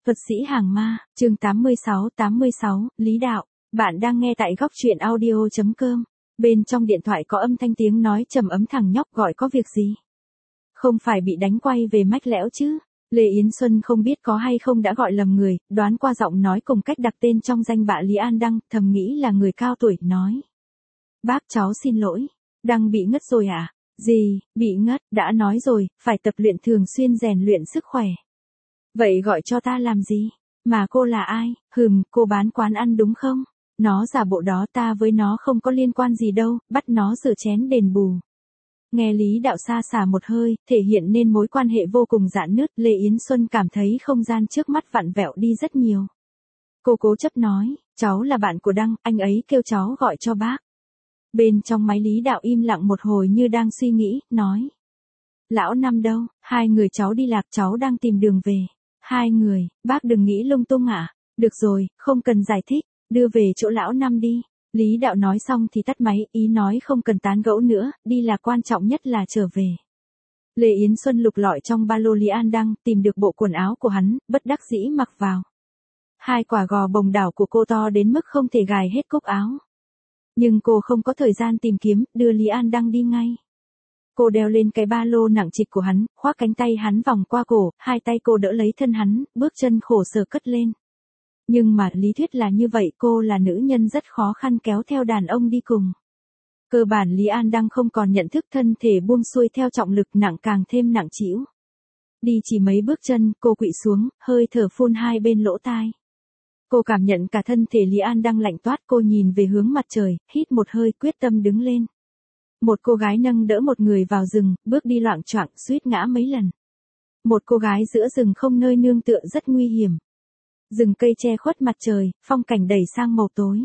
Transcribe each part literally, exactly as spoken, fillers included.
Thuật sĩ hàng ma, chương tám mươi sáu tám mươi sáu, Lý Đạo. Bạn đang nghe tại góc truyện audio chấm com. Bên trong điện thoại có âm thanh tiếng nói trầm ấm, thằng nhóc gọi có việc gì? Không phải bị đánh quay về mách lẻo chứ? Lê Yến Xuân không biết có hay không đã gọi lầm người, đoán qua giọng nói cùng cách đặt tên trong danh bạ Lý An Đăng, thầm nghĩ là người cao tuổi, nói. Bác cháu xin lỗi, Đăng bị ngất rồi à? Gì, bị ngất, đã nói rồi, phải tập luyện thường xuyên rèn luyện sức khỏe. Vậy gọi cho ta làm gì? Mà cô là ai? Hừm, cô bán quán ăn đúng không? Nó giả bộ đó, ta với nó không có liên quan gì đâu, bắt nó rửa chén đền bù. Nghe Lý Đạo xa xả một hơi, thể hiện nên mối quan hệ vô cùng rạn nứt, Lê Yến Xuân cảm thấy không gian trước mắt vặn vẹo đi rất nhiều. Cô cố chấp nói, cháu là bạn của Đăng, anh ấy kêu cháu gọi cho bác. Bên trong máy Lý Đạo im lặng một hồi như đang suy nghĩ, nói. Lão Năm đâu? Hai người cháu đi lạc, cháu đang tìm đường về. Hai người, bác đừng nghĩ lung tung ạ. À? Được rồi, không cần giải thích, đưa về chỗ lão Năm đi. Lý Đạo nói xong thì tắt máy, ý nói không cần tán gẫu nữa, đi là quan trọng nhất là trở về. Lê Yến Xuân lục lọi trong ba lô Lý An Đăng, tìm được bộ quần áo của hắn, bất đắc dĩ mặc vào. Hai quả gò bồng đảo của cô to đến mức không thể gài hết cúc áo. Nhưng cô không có thời gian tìm kiếm, đưa Lý An Đăng đi ngay. Cô đeo lên cái ba lô nặng trịch của hắn, khoác cánh tay hắn vòng qua cổ, hai tay cô đỡ lấy thân hắn, bước chân khổ sở cất lên. Nhưng mà lý thuyết là như vậy, cô là nữ nhân rất khó khăn kéo theo đàn ông đi cùng. Cơ bản Lý An Đăng không còn nhận thức, thân thể buông xuôi theo trọng lực nặng càng thêm nặng trĩu. Đi chỉ mấy bước chân, cô quỵ xuống, hơi thở phun hai bên lỗ tai. Cô cảm nhận cả thân thể Lý An Đăng lạnh toát, cô nhìn về hướng mặt trời, hít một hơi, quyết tâm đứng lên. Một cô gái nâng đỡ một người vào rừng, bước đi loạng choạng, suýt ngã mấy lần. Một cô gái giữa rừng không nơi nương tựa rất nguy hiểm. Rừng cây che khuất mặt trời, phong cảnh đẩy sang màu tối.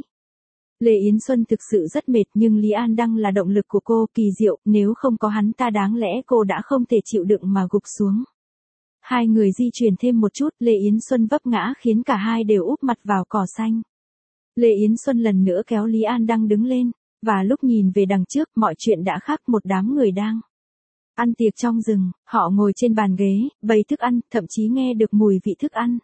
Lê Yến Xuân thực sự rất mệt, nhưng Lý An Đăng là động lực của cô, kỳ diệu, nếu không có hắn ta đáng lẽ cô đã không thể chịu đựng mà gục xuống. Hai người di chuyển thêm một chút, Lê Yến Xuân vấp ngã khiến cả hai đều úp mặt vào cỏ xanh. Lê Yến Xuân lần nữa kéo Lý An Đăng đứng lên. Và lúc nhìn về đằng trước, mọi chuyện đã khác, một đám người đang ăn tiệc trong rừng, họ ngồi trên bàn ghế, bày thức ăn, thậm chí nghe được mùi vị thức ăn.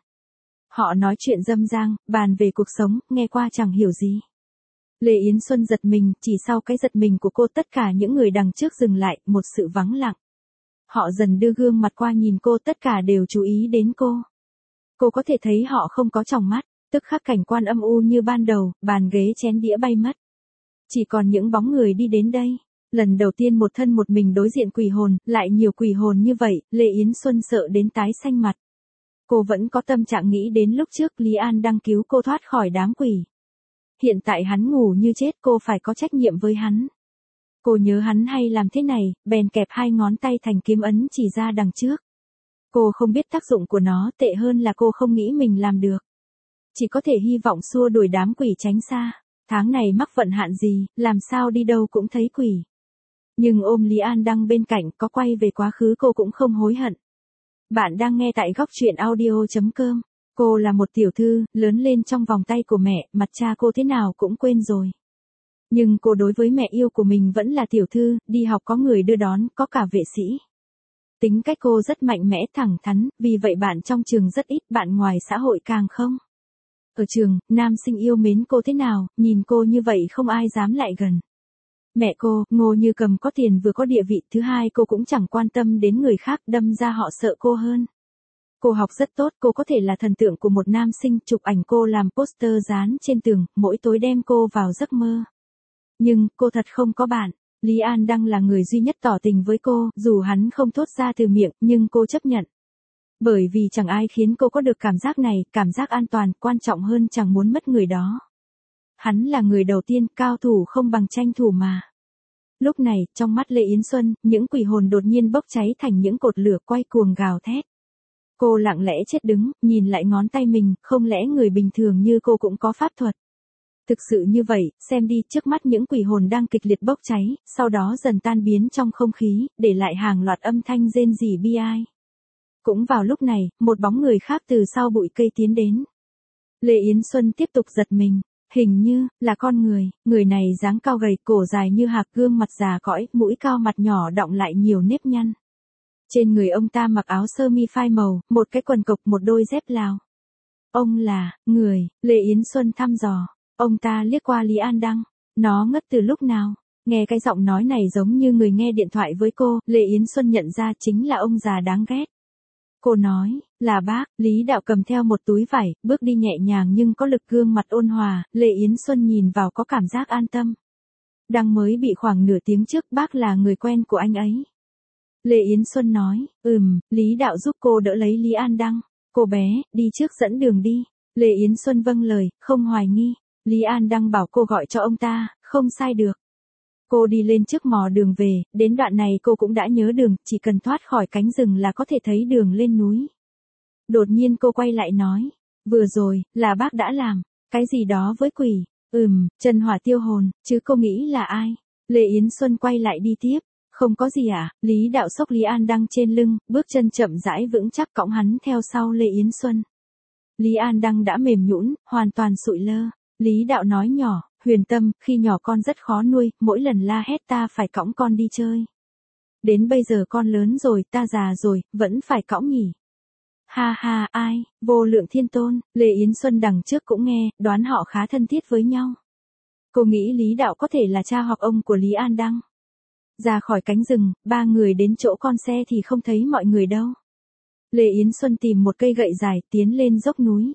Họ nói chuyện râm ran, bàn về cuộc sống, nghe qua chẳng hiểu gì. Lê Yến Xuân giật mình, chỉ sau cái giật mình của cô tất cả những người đằng trước dừng lại, một sự vắng lặng. Họ dần đưa gương mặt qua nhìn cô, tất cả đều chú ý đến cô. Cô có thể thấy họ không có tròng mắt, tức khắc cảnh quan âm u như ban đầu, bàn ghế chén đĩa bay mất. Chỉ còn những bóng người đi đến đây. Lần đầu tiên một thân một mình đối diện quỷ hồn, lại nhiều quỷ hồn như vậy, Lê Yến Xuân sợ đến tái xanh mặt. Cô vẫn có tâm trạng nghĩ đến lúc trước Lý An Đăng cứu cô thoát khỏi đám quỷ. Hiện tại hắn ngủ như chết, cô phải có trách nhiệm với hắn. Cô nhớ hắn hay làm thế này, bèn kẹp hai ngón tay thành kiếm ấn chỉ ra đằng trước. Cô không biết tác dụng của nó, tệ hơn là cô không nghĩ mình làm được. Chỉ có thể hy vọng xua đuổi đám quỷ tránh xa. Tháng này mắc vận hạn gì, làm sao đi đâu cũng thấy quỷ. Nhưng ôm Lý An Đăng bên cạnh, có quay về quá khứ cô cũng không hối hận. Bạn đang nghe tại góc truyện audio chấm com. Cô là một tiểu thư, lớn lên trong vòng tay của mẹ, mặt cha cô thế nào cũng quên rồi. Nhưng cô đối với mẹ yêu của mình vẫn là tiểu thư, đi học có người đưa đón, có cả vệ sĩ. Tính cách cô rất mạnh mẽ, thẳng thắn, vì vậy bạn trong trường rất ít, bạn ngoài xã hội càng không. Ở trường, nam sinh yêu mến cô thế nào, nhìn cô như vậy không ai dám lại gần. Mẹ cô, Ngô Như Cầm có tiền vừa có địa vị, thứ hai cô cũng chẳng quan tâm đến người khác, đâm ra họ sợ cô hơn. Cô học rất tốt, cô có thể là thần tượng của một nam sinh, chụp ảnh cô làm poster dán trên tường, mỗi tối đem cô vào giấc mơ. Nhưng, cô thật không có bạn. Lý An Đăng là người duy nhất tỏ tình với cô, dù hắn không thốt ra từ miệng, nhưng cô chấp nhận. Bởi vì chẳng ai khiến cô có được cảm giác này, cảm giác an toàn, quan trọng hơn chẳng muốn mất người đó. Hắn là người đầu tiên, cao thủ không bằng tranh thủ mà. Lúc này, trong mắt Lê Yến Xuân, những quỷ hồn đột nhiên bốc cháy thành những cột lửa quay cuồng gào thét. Cô lặng lẽ chết đứng, nhìn lại ngón tay mình, không lẽ người bình thường như cô cũng có pháp thuật. Thực sự như vậy, xem đi, trước mắt những quỷ hồn đang kịch liệt bốc cháy, sau đó dần tan biến trong không khí, để lại hàng loạt âm thanh rên rỉ bi ai. Cũng vào lúc này, một bóng người khác từ sau bụi cây tiến đến. Lê Yến Xuân tiếp tục giật mình, hình như là con người, người này dáng cao gầy, cổ dài như hạc, gương mặt già cõi, mũi cao mặt nhỏ đọng lại nhiều nếp nhăn. Trên người ông ta mặc áo sơ mi phai màu, một cái quần cộc, một đôi dép Lào. Ông là, người, Lê Yến Xuân thăm dò. Ông ta liếc qua Lý An Đăng. Nó ngất từ lúc nào? Nghe cái giọng nói này giống như người nghe điện thoại với cô, Lê Yến Xuân nhận ra chính là ông già đáng ghét. Cô nói, là bác. Lý Đạo cầm theo một túi vải, bước đi nhẹ nhàng nhưng có lực, gương mặt ôn hòa, Lê Yến Xuân nhìn vào có cảm giác an tâm. Đăng mới bị khoảng nửa tiếng trước, bác là người quen của anh ấy. Lê Yến Xuân nói, ừm, Lý Đạo giúp cô đỡ lấy Lý An Đăng. Cô bé, đi trước dẫn đường đi. Lê Yến Xuân vâng lời, không hoài nghi. Lý An Đăng bảo cô gọi cho ông ta, không sai được. Cô đi lên trước mò đường về, đến đoạn này cô cũng đã nhớ đường, chỉ cần thoát khỏi cánh rừng là có thể thấy đường lên núi. Đột nhiên cô quay lại nói, vừa rồi, là bác đã làm, cái gì đó với quỷ, ừm, chân hỏa tiêu hồn, chứ cô nghĩ là ai? Lê Yến Xuân quay lại đi tiếp, không có gì à? Lý Đạo xốc Lý An Đăng trên lưng, bước chân chậm rãi vững chắc cõng hắn theo sau Lê Yến Xuân. Lý An Đăng đã mềm nhũn, hoàn toàn sụi lơ. Lý Đạo nói nhỏ, Huyền Tâm, khi nhỏ con rất khó nuôi, mỗi lần la hét ta phải cõng con đi chơi. Đến bây giờ con lớn rồi, ta già rồi, vẫn phải cõng nhỉ. Ha ha, ai, Vô Lượng Thiên Tôn, Lê Yến Xuân đằng trước cũng nghe, đoán họ khá thân thiết với nhau. Cô nghĩ Lý Đạo có thể là cha hoặc ông của Lý An Đăng. Ra khỏi cánh rừng, ba người đến chỗ con xe thì không thấy mọi người đâu. Lê Yến Xuân tìm một cây gậy dài, tiến lên dốc núi.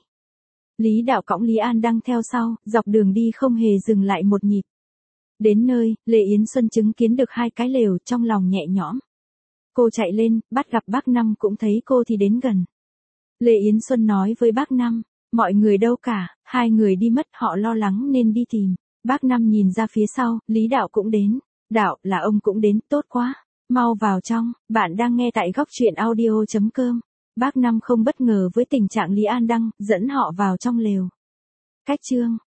Lý Đạo cõng Lý An Đăng theo sau, dọc đường đi không hề dừng lại một nhịp. Đến nơi, Lê Yến Xuân chứng kiến được hai cái lều, trong lòng nhẹ nhõm. Cô chạy lên, bắt gặp bác Năm cũng thấy cô thì đến gần. Lê Yến Xuân nói với bác Năm, mọi người đâu cả, hai người đi mất, họ lo lắng nên đi tìm. Bác Năm nhìn ra phía sau, Lý Đạo cũng đến. Đạo, là ông cũng đến, tốt quá. Mau vào trong, bạn đang nghe tại góc truyện audio chấm com. Bác Năm không bất ngờ với tình trạng Lý An Đăng, dẫn họ vào trong lều. Cách chương